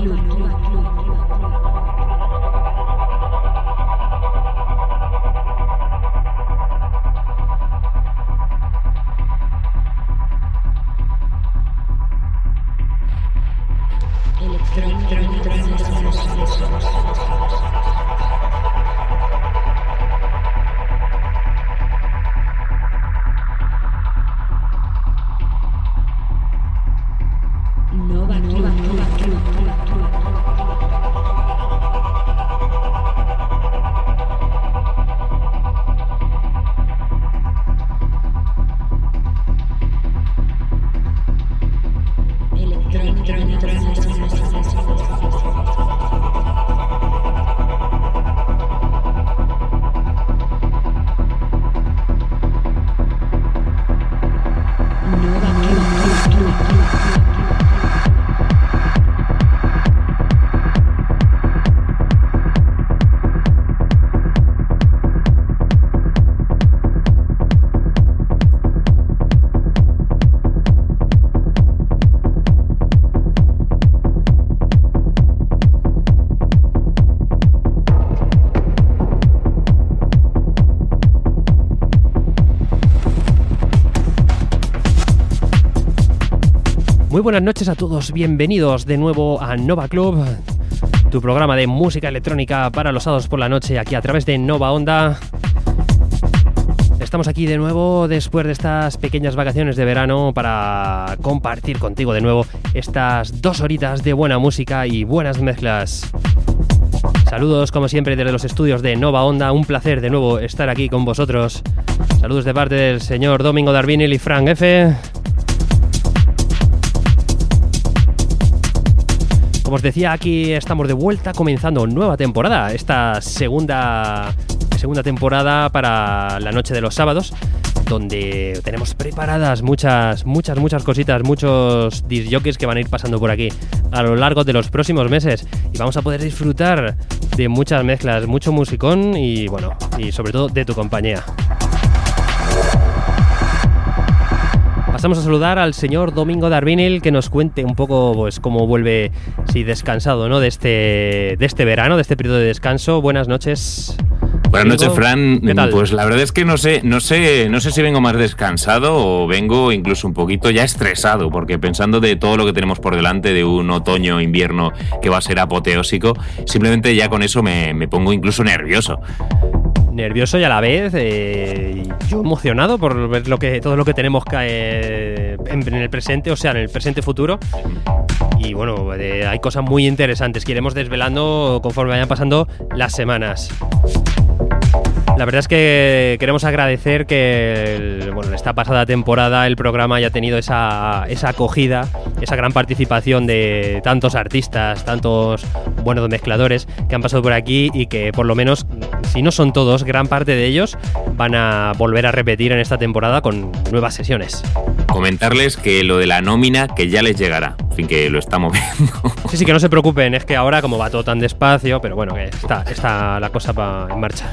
Muy buenas noches a todos, bienvenidos de nuevo a Nova Club, tu programa de música electrónica para los sábados por la noche aquí a través de Nova Onda. Estamos aquí de nuevo después de estas pequeñas vacaciones de verano para compartir contigo de nuevo estas 2 horitas de buena música y buenas mezclas. Saludos como siempre desde los estudios de Nova Onda, un placer de nuevo estar aquí con vosotros. Saludos de parte del señor Domingo Darvinil y Frank F. Como os decía, aquí estamos de vuelta comenzando nueva temporada, esta segunda temporada para la noche de los sábados, donde tenemos preparadas muchas cositas, muchos disc jockeys que van a ir pasando por aquí a lo largo de los próximos meses y vamos a poder disfrutar de muchas mezclas, mucho musicón y bueno, y sobre todo de tu compañía. Pasamos a saludar al señor Domingo Darvinil, que nos cuente un poco pues cómo vuelve, si descansado, ¿no? de este verano, de este periodo de descanso. Buenas noches. Buenas noches, Fran. ¿Qué tal? Pues la verdad es que no sé si vengo más descansado o vengo incluso un poquito ya estresado, porque pensando de todo lo que tenemos por delante, de un otoño-invierno que va a ser apoteósico, simplemente ya con eso me pongo incluso nervioso. Nervioso y a la vez yo emocionado por ver todo lo que tenemos en el presente, o sea, en el presente futuro. Y bueno, hay cosas muy interesantes que iremos desvelando conforme vayan pasando las semanas. La verdad es que queremos agradecer que esta pasada temporada el programa haya tenido esa acogida, esa gran participación de tantos artistas, tantos buenos mezcladores que han pasado por aquí y que por lo menos, si no son todos, gran parte de ellos van a volver a repetir en esta temporada con nuevas sesiones. Comentarles que lo de la nómina que ya les llegará, en fin, que lo estamos viendo. Sí, que no se preocupen, es que ahora como va todo tan despacio, pero bueno, que está la cosa en marcha.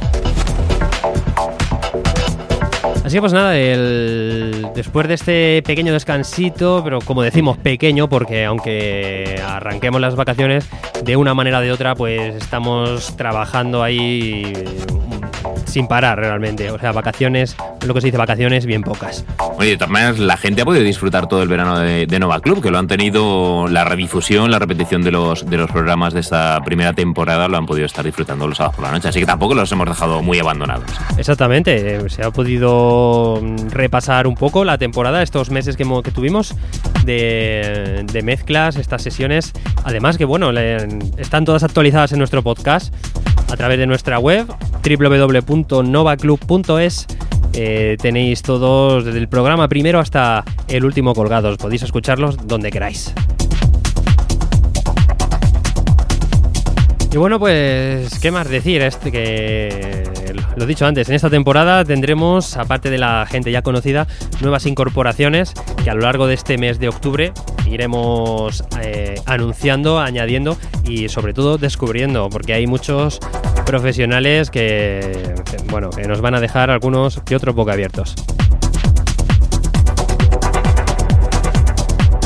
Así que pues nada, después de este pequeño descansito, pero como decimos pequeño porque aunque arranquemos las vacaciones, de una manera o de otra pues estamos trabajando ahí sin parar realmente. O sea, vacaciones, lo que se dice vacaciones, bien pocas. Oye, de todas maneras, la gente ha podido disfrutar todo el verano de Nova Club, que lo han tenido, la redifusión, la repetición de los programas de esta primera temporada, lo han podido estar disfrutando los sábados por la noche, así que tampoco los hemos dejado muy abandonados. Exactamente, se ha podido repasar un poco la temporada, estos meses que tuvimos de mezclas, estas sesiones. Además que bueno, están todas actualizadas en nuestro podcast a través de nuestra web www.novaclub.es. Tenéis todos desde el programa primero hasta el último colgados, podéis escucharlos donde queráis. Y bueno, pues, ¿qué más decir? Que lo he dicho antes, en esta temporada tendremos, aparte de la gente ya conocida, nuevas incorporaciones que a lo largo de este mes de octubre iremos anunciando, añadiendo y sobre todo descubriendo, porque hay muchos profesionales que nos van a dejar algunos que otros boquiabiertos.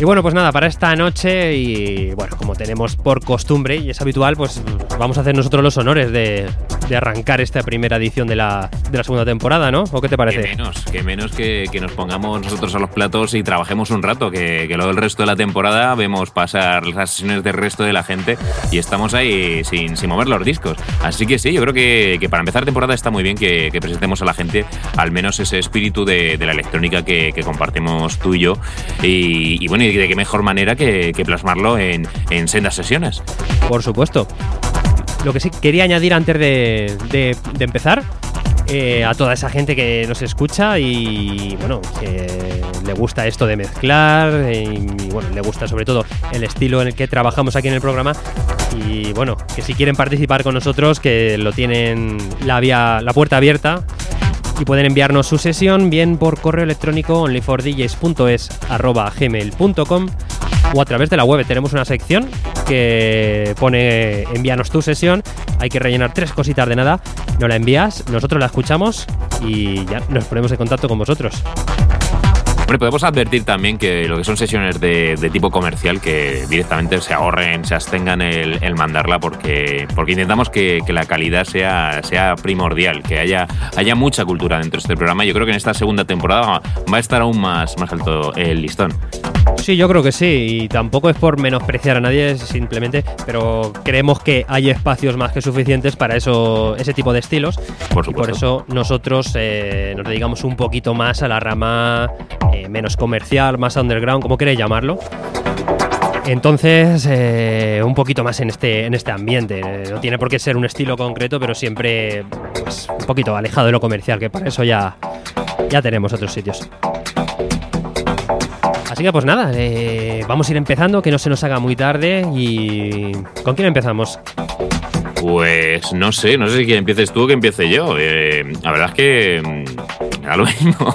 Y bueno, pues nada, para esta noche y bueno, como tenemos por costumbre y es habitual, pues vamos a hacer nosotros los honores de arrancar esta primera edición de la segunda temporada, ¿no? ¿O qué te parece? Que menos que nos pongamos nosotros a los platos y trabajemos un rato, que luego el resto de la temporada vemos pasar las sesiones del resto de la gente y estamos ahí sin mover los discos. Así que sí, yo creo que para empezar temporada está muy bien que presentemos a la gente al menos ese espíritu de la electrónica que compartimos tú y yo. Y bueno, y de qué mejor manera que plasmarlo en sendas sesiones. Por supuesto. Lo que sí quería añadir antes de empezar, a toda esa gente que nos escucha y bueno, que le gusta esto de mezclar y bueno, le gusta sobre todo el estilo en el que trabajamos aquí en el programa y bueno, que si quieren participar con nosotros, que lo tienen la puerta abierta y pueden enviarnos su sesión bien por correo electrónico onlyfordjs@gmail.com o a través de la web. Tenemos una sección que pone envíanos tu sesión, hay que rellenar 3 cositas de nada, nos la envías, nosotros la escuchamos y ya nos ponemos en contacto con vosotros. Bueno, podemos advertir también que lo que son sesiones de tipo comercial, que directamente se ahorren, se abstengan el mandarla, porque intentamos que la calidad sea primordial, que haya mucha cultura dentro de este programa. Yo creo que en esta segunda temporada va a estar aún más alto el listón. Sí, yo creo que sí, y tampoco es por menospreciar a nadie, simplemente, pero creemos que hay espacios más que suficientes para ese tipo de estilos. Por supuesto. Y por eso nosotros nos dedicamos un poquito más a la rama menos comercial, más underground, como queréis llamarlo. Entonces, un poquito más en este ambiente. No tiene por qué ser un estilo concreto, pero siempre pues, un poquito alejado de lo comercial, que para eso ya tenemos otros sitios. Así que pues nada, vamos a ir empezando, que no se nos haga muy tarde. ¿Y con quién empezamos? Pues no sé si que empieces tú o que empiece yo. La verdad es que a lo mismo.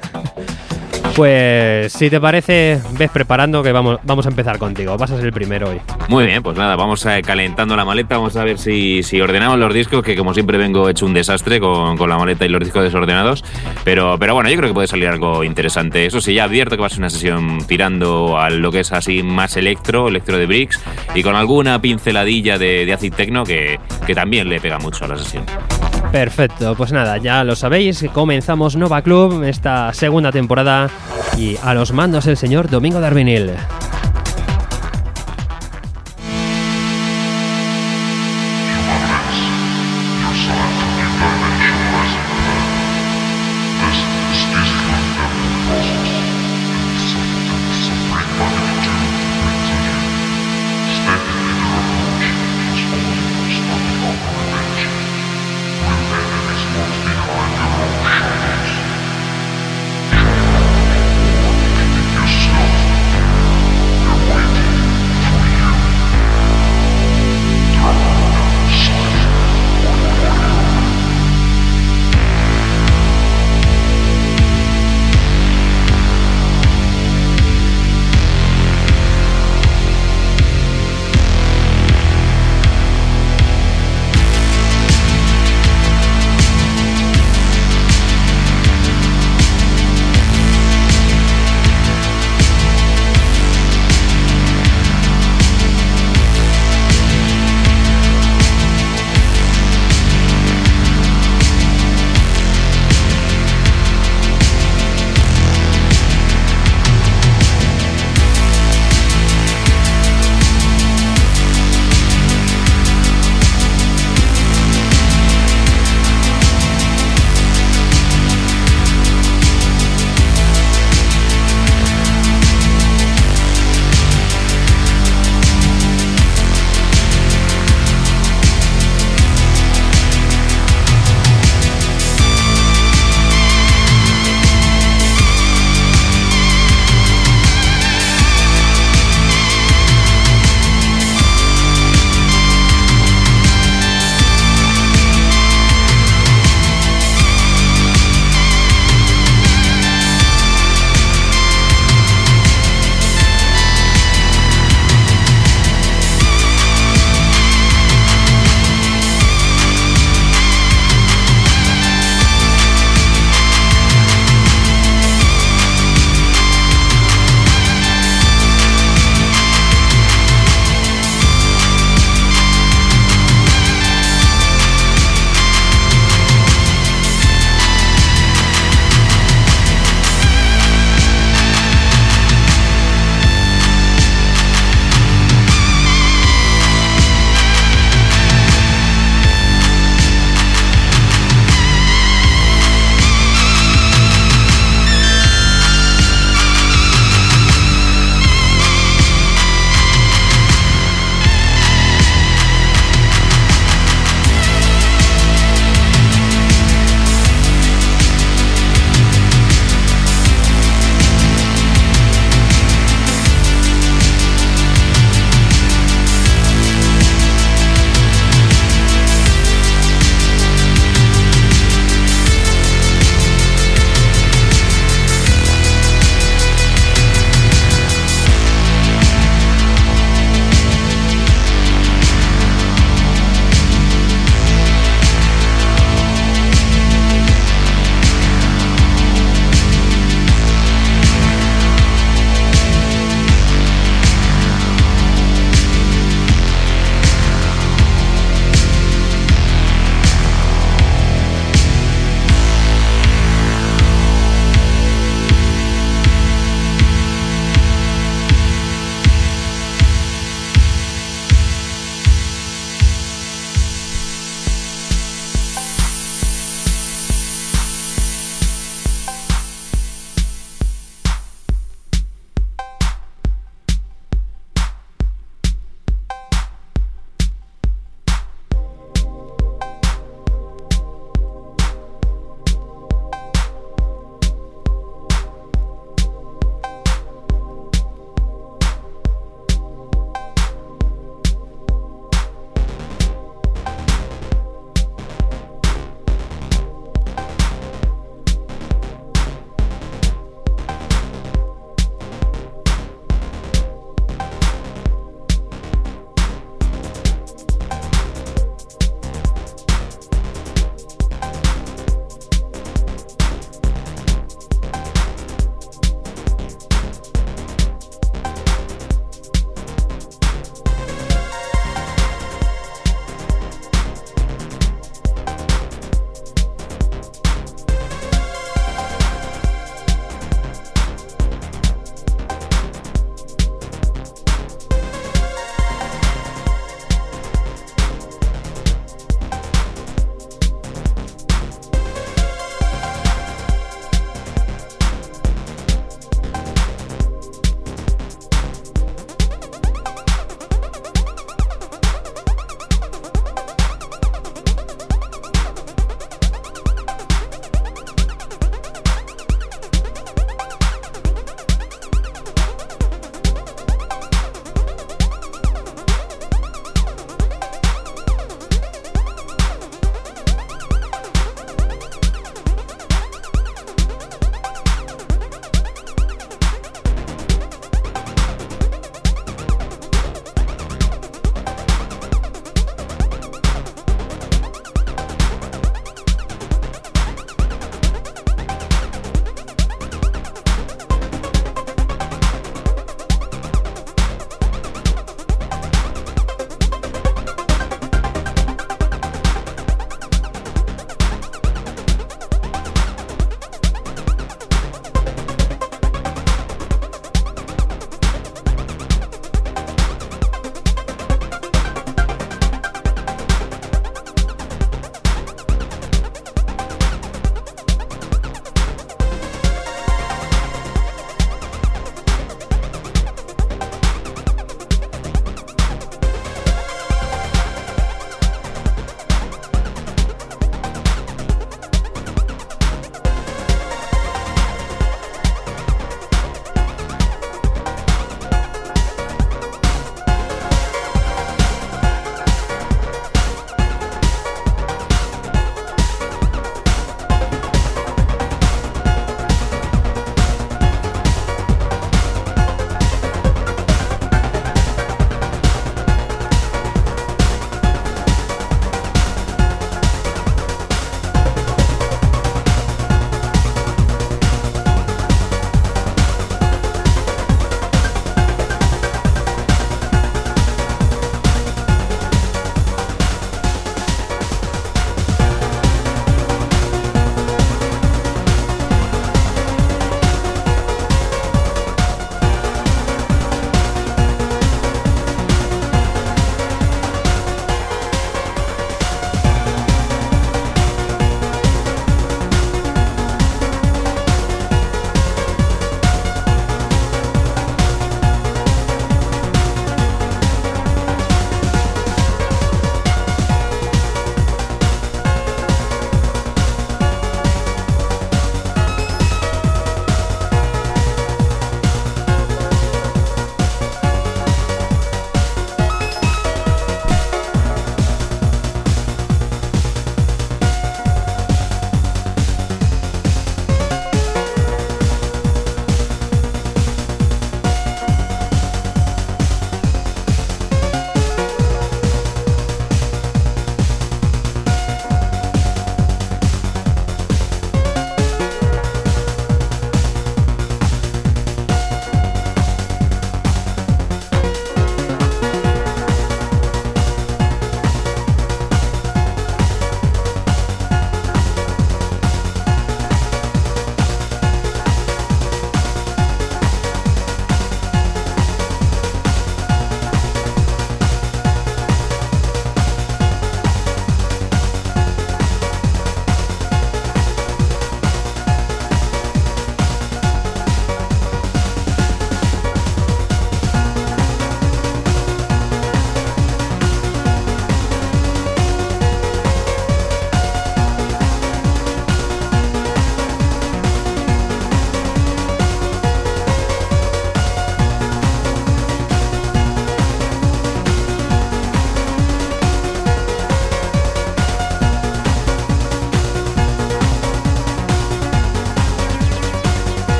Pues si te parece, ves preparando que vamos a empezar contigo. Vas a ser el primero hoy. Muy bien, pues nada, vamos calentando la maleta. Vamos a ver si ordenamos los discos, que como siempre vengo hecho un desastre con la maleta y los discos desordenados. Pero bueno, yo creo que puede salir algo interesante. Eso sí, ya advierto que va a ser una sesión tirando a lo que es así más electro de Bricks, y con alguna pinceladilla de acid techno que también le pega mucho a la sesión. Perfecto, pues nada, ya lo sabéis, comenzamos Nova Club, esta segunda temporada, y a los mandos el señor Domingo Darvinil.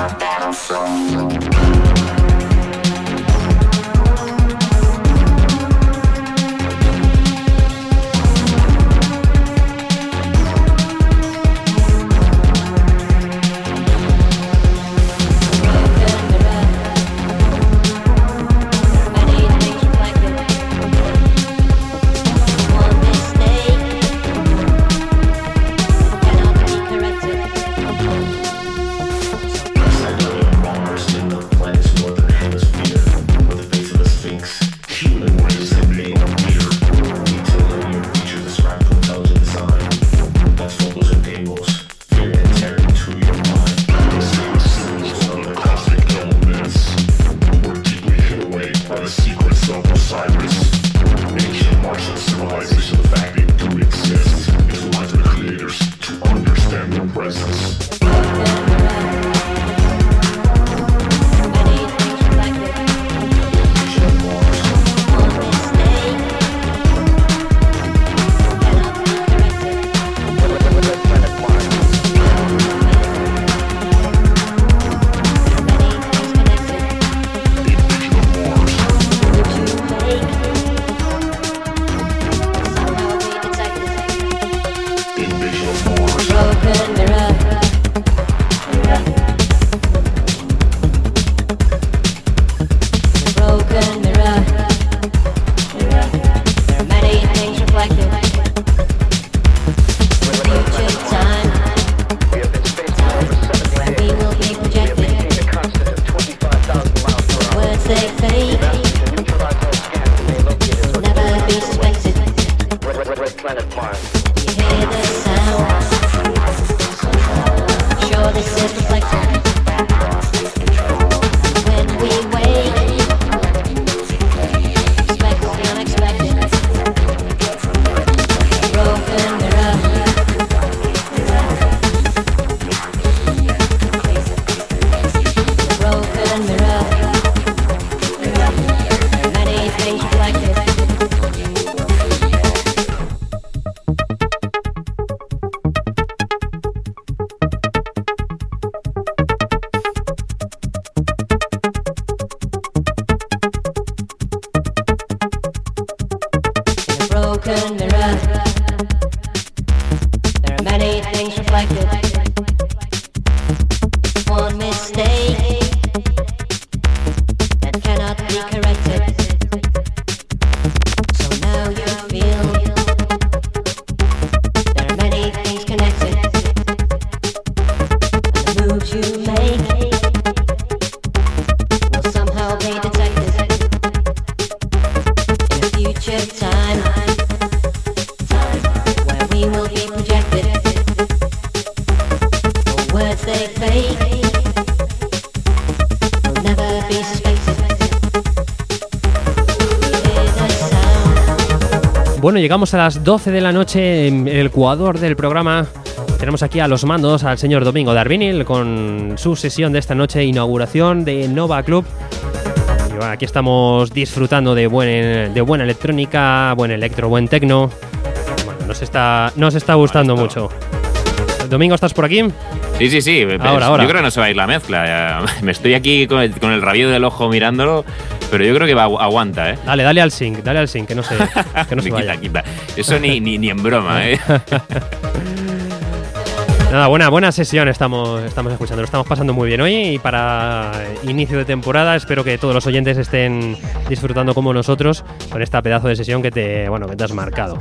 Bueno, llegamos a las 12 de la noche en el Ecuador del programa. Tenemos aquí a los mandos al señor Domingo D'Arbini con su sesión de esta noche, inauguración de Nova Club. Y bueno, aquí estamos disfrutando de buena electrónica, buen electro, buen techno. Bueno, nos está gustando mucho. Domingo, ¿estás por aquí? Sí. Ahora. Yo creo que no se va a ir la mezcla. Me estoy aquí con el rabillo del ojo mirándolo, pero yo creo que aguanta, ¿eh? Dale al sync, que no se vaya. Quita. Eso ni en broma, ¿eh? Nada, buena sesión estamos escuchando, lo estamos pasando muy bien hoy, y para inicio de temporada espero que todos los oyentes estén disfrutando como nosotros con esta pedazo de sesión que te has marcado.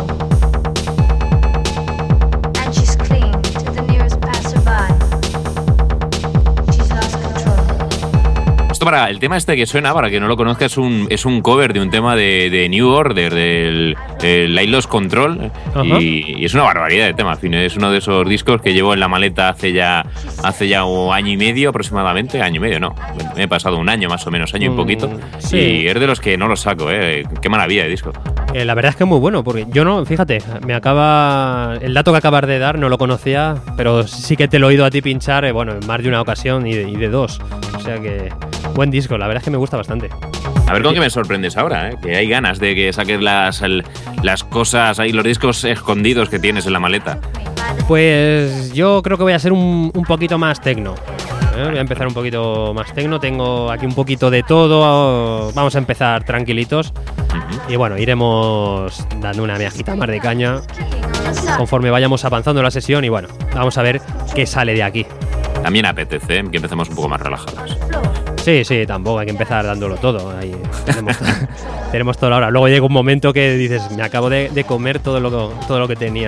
Para el tema este que suena, para que no lo conozca, es un cover de un tema de New Order, del Light Loss Control, y es una barbaridad de tema. En fin, es uno de esos discos que llevo en la maleta hace ya un año y medio aproximadamente. Año y medio, no, me he pasado un año más o menos, año y poquito, sí. Y es de los que no lo saco, qué maravilla de disco. La verdad es que es muy bueno, porque yo no, fíjate, el dato que acabas de dar no lo conocía, pero sí que te lo he oído a ti pinchar, en más de una ocasión y de dos, o sea que buen disco, la verdad es que me gusta bastante. A ver con qué me sorprendes ahora, que hay ganas de que saques las cosas, ahí los discos escondidos que tienes en la maleta. Pues yo creo que voy a ser un poquito más techno. Voy a empezar un poquito más tecno. Tengo aquí un poquito de todo. Vamos a empezar tranquilitos. Y bueno, iremos dando una viajita más de caña conforme vayamos avanzando en la sesión. Y bueno, vamos a ver qué sale de aquí. También apetece que empecemos un poco más relajados. Sí, tampoco hay que empezar dándolo todo. Ahí tenemos toda la hora. Luego llega un momento que dices, me acabo de comer todo lo que tenía.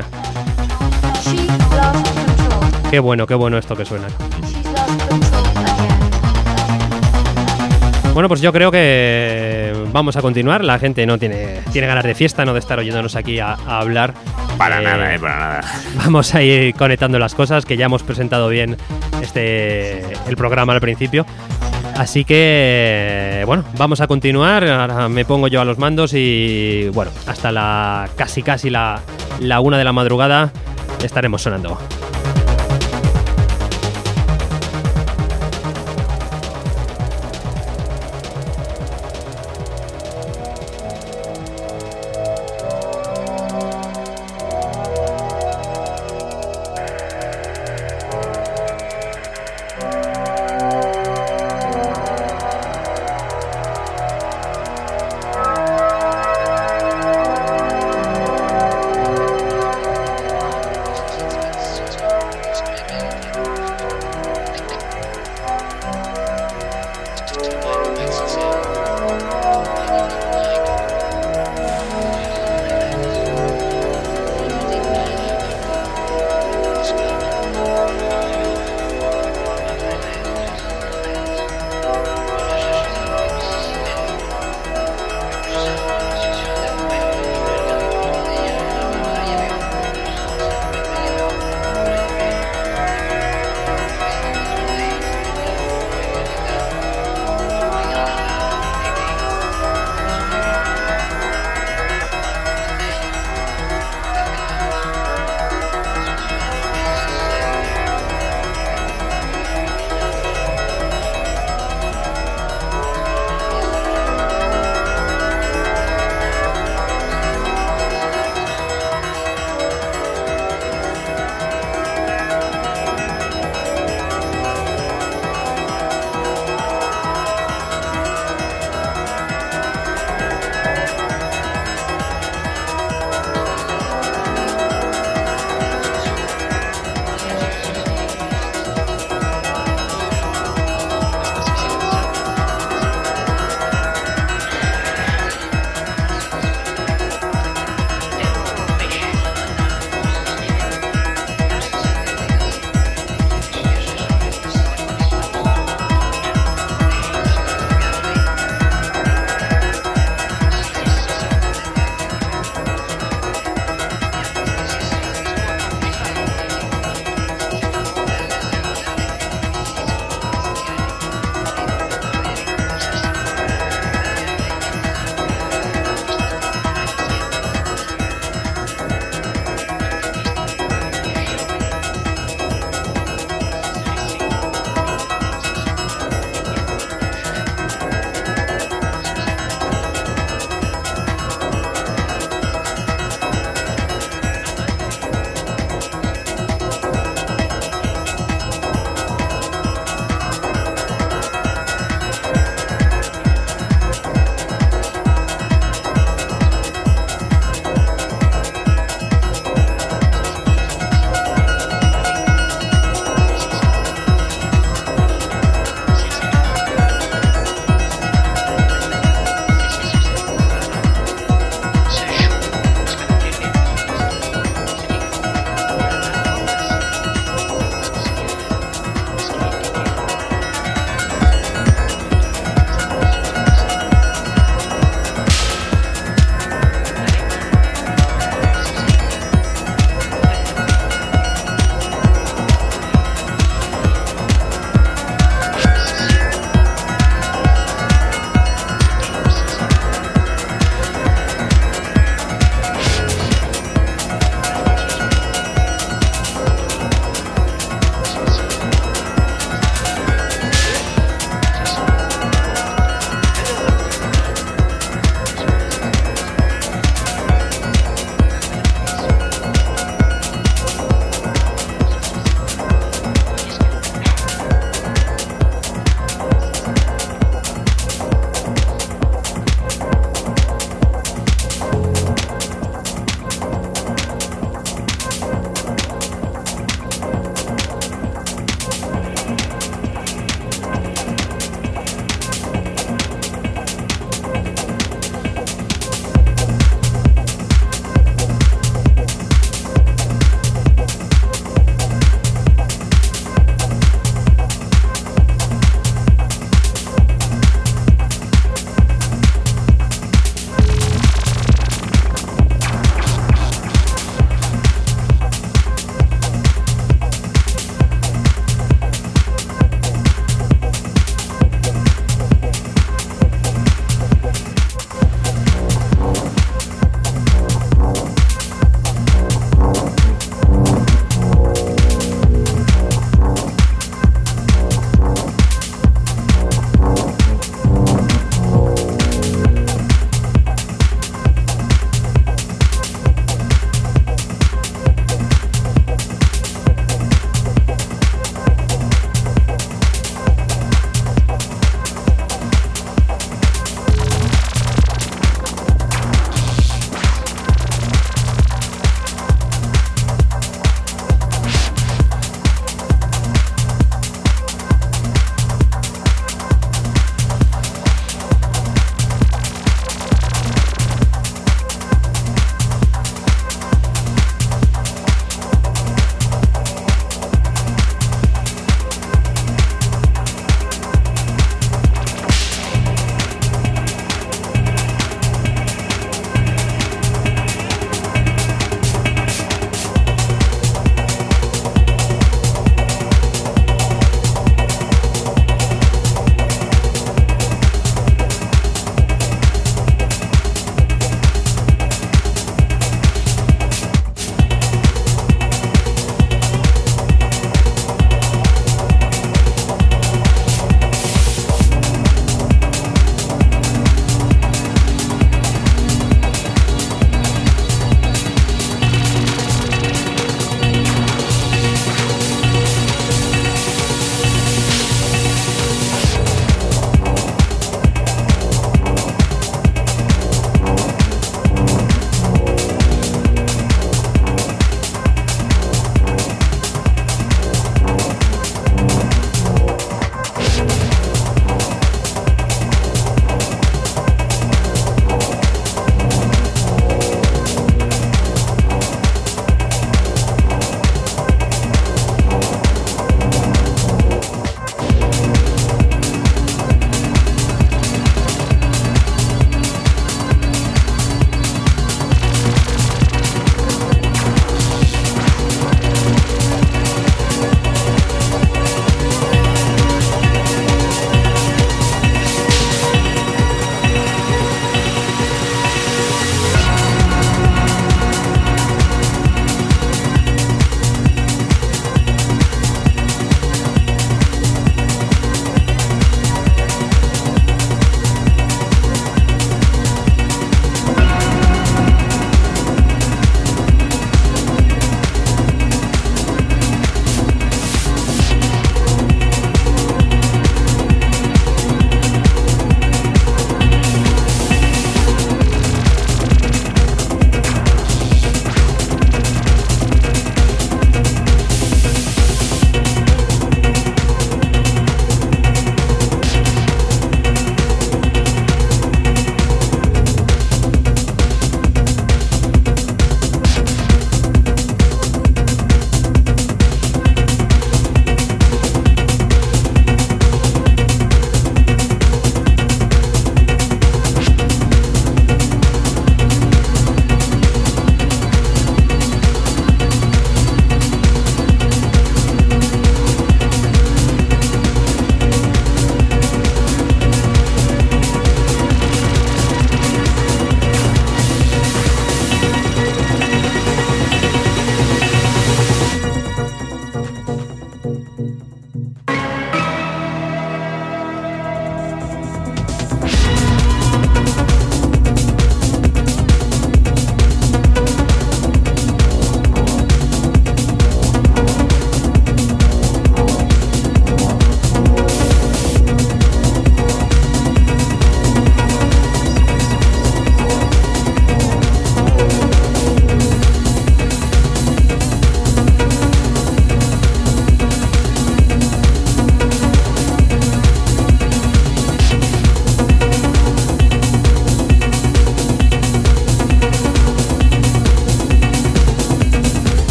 Qué bueno esto que suena. Bueno, pues yo creo que vamos a continuar. La gente no tiene ganas de fiesta, no de estar oyéndonos aquí a hablar. Para nada. Vamos a ir conectando las cosas, que ya hemos presentado bien el programa al principio. Así que, bueno, vamos a continuar. Ahora me pongo yo a los mandos y, bueno, hasta casi la 1 de la madrugada estaremos sonando.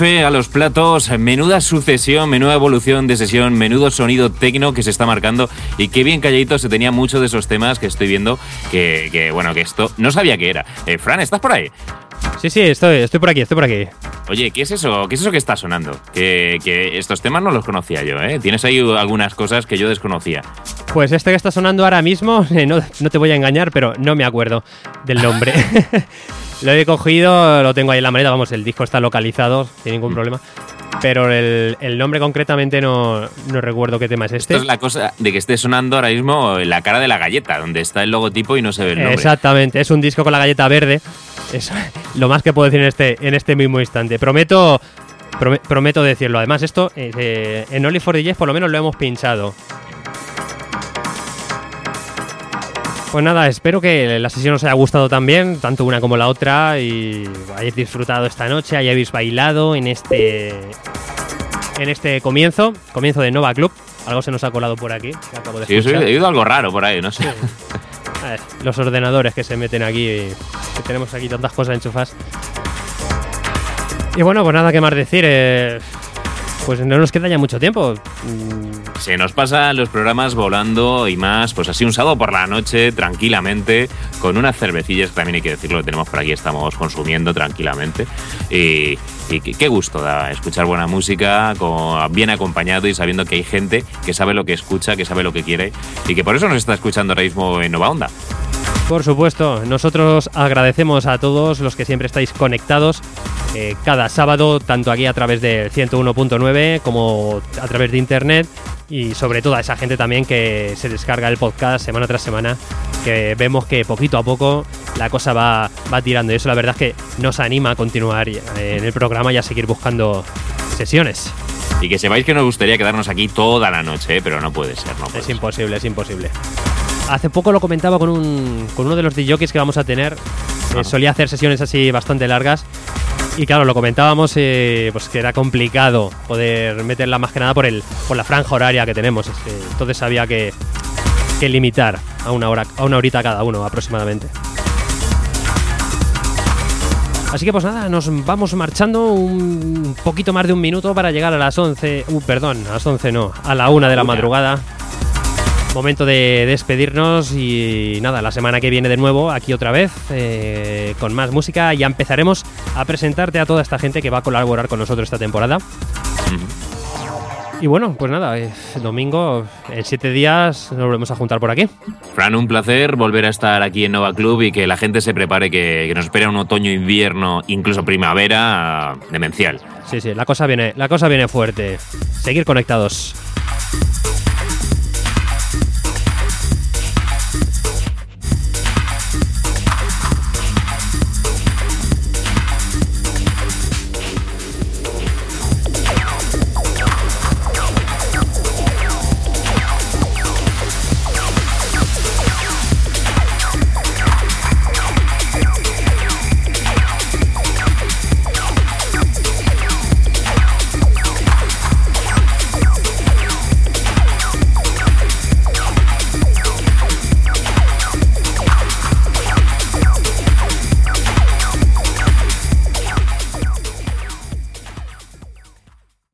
jefe a los platos, menuda sucesión, menuda evolución de sesión, menudo sonido tecno que se está marcando y qué bien calladito se tenía muchos de esos temas que estoy viendo que esto no sabía qué era. Fran, ¿estás por ahí? Sí, estoy por aquí. Oye, ¿qué es eso? ¿Qué es eso que está sonando? Que estos temas no los conocía yo, ¿eh? Tienes ahí algunas cosas que yo desconocía. Pues este que está sonando ahora mismo, no te voy a engañar, pero no me acuerdo del nombre. Lo he cogido, lo tengo ahí en la maleta, vamos, el disco está localizado, sin ningún problema. Pero el nombre concretamente no recuerdo qué tema es este. Esto es la cosa de que esté sonando ahora mismo la cara de la galleta, donde está el logotipo y no se ve el nombre. Exactamente, es un disco con la galleta verde. Es lo más que puedo decir en este mismo instante. Prometo decirlo. Además, esto en Only for DJs por lo menos lo hemos pinchado. Pues nada, espero que la sesión os haya gustado también, tanto una como la otra, y hayáis disfrutado esta noche, hayáis bailado en este comienzo de Nova Club. Algo se nos ha colado por aquí, que acabo de escuchar. Sí, he oído algo raro por ahí, no sé. Los ordenadores que se meten aquí, que tenemos aquí tantas cosas enchufadas. Y bueno, pues nada que más decir, pues no nos queda ya mucho tiempo. Se nos pasan los programas volando y más, pues así un sábado por la noche, tranquilamente, con unas cervecillas, que también hay que decirlo, que tenemos por aquí, estamos consumiendo tranquilamente. Y qué gusto da escuchar buena música, bien acompañado y sabiendo que hay gente que sabe lo que escucha, que sabe lo que quiere y que por eso nos está escuchando ahora mismo en Nova Onda. Por supuesto, nosotros agradecemos a todos los que siempre estáis conectados cada sábado, tanto aquí a través del 101.9 como a través de internet, y sobre todo a esa gente también que se descarga el podcast semana tras semana, que vemos que poquito a poco la cosa va tirando, y eso la verdad es que nos anima a continuar en el programa y a seguir buscando sesiones. Y que sepáis que nos gustaría quedarnos aquí toda la noche, pero no puede ser. Es imposible. Hace poco lo comentaba con uno de los DJs que vamos a tener. Solía hacer sesiones así bastante largas. Y claro, lo comentábamos, pues que era complicado poder meterla más que nada por la franja horaria que tenemos. Entonces había que limitar a una horita cada uno aproximadamente. Así que pues nada, nos vamos marchando un poquito más de un minuto para llegar a las 11. A las 11 no, a la 1 de la madrugada. Momento de despedirnos y nada, la semana que viene de nuevo aquí otra vez con más música. Ya empezaremos a presentarte a toda esta gente que va a colaborar con nosotros esta temporada. Y bueno, pues nada, domingo, en 7 días nos volvemos a juntar por aquí. Fran, un placer volver a estar aquí en Nova Club y que la gente se prepare que nos espera un otoño, invierno, incluso primavera demencial. Sí, la cosa viene fuerte. Seguir conectados.